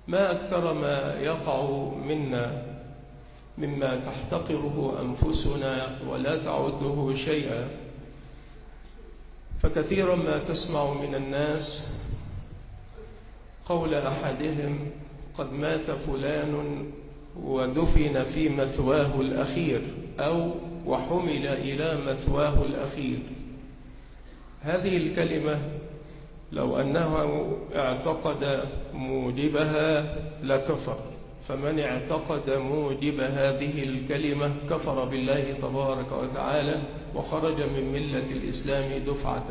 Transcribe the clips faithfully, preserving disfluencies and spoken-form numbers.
ما أكثر ما يقع منا مما تحتقره أنفسنا ولا تعده شيئا. فكثيرا ما تسمع من الناس قول أحدهم: قد مات فلان ودفن في مثواه الأخير، أو وحمل إلى مثواه الأخير. هذه الكلمة لو أنه اعتقد موجبها لكفر، فمن اعتقد موجب هذه الكلمة كفر بالله تبارك وتعالى وخرج من ملة الإسلام دفعة،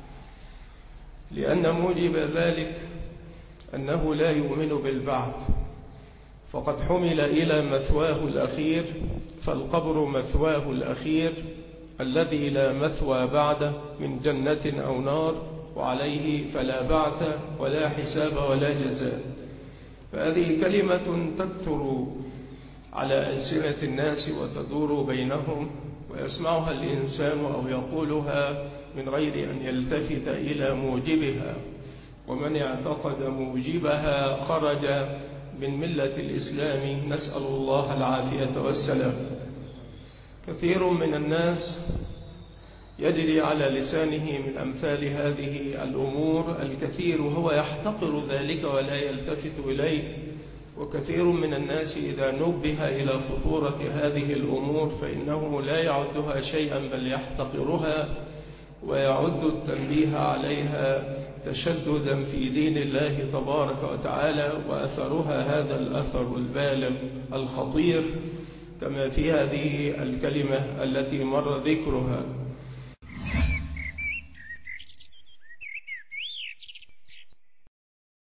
لأن موجب ذلك أنه لا يؤمن بالبعث، فقد حمل إلى مثواه الأخير، فالقبر مثواه الأخير الذي لا مثوى بعده من جنة أو نار، وعليه فلا بعث ولا حساب ولا جزاء. فهذه كلمة تكثر على ألسنة الناس وتدور بينهم، ويسمعها الإنسان أو يقولها من غير أن يلتفت إلى موجبها، ومن اعتقد موجبها خرج من ملة الإسلام، نسأل الله العافية والسلام. كثير من الناس يجري على لسانه من أمثال هذه الأمور الكثير، هو يحتقر ذلك ولا يلتفت إليه. وكثير من الناس إذا نبه إلى خطورة هذه الأمور فإنه لا يعدها شيئا بل يحتقرها، ويعد التنبيه عليها تشددا في دين الله تبارك وتعالى، وأثرها هذا الأثر البالغ الخطير كما في هذه الكلمة التي مر ذكرها.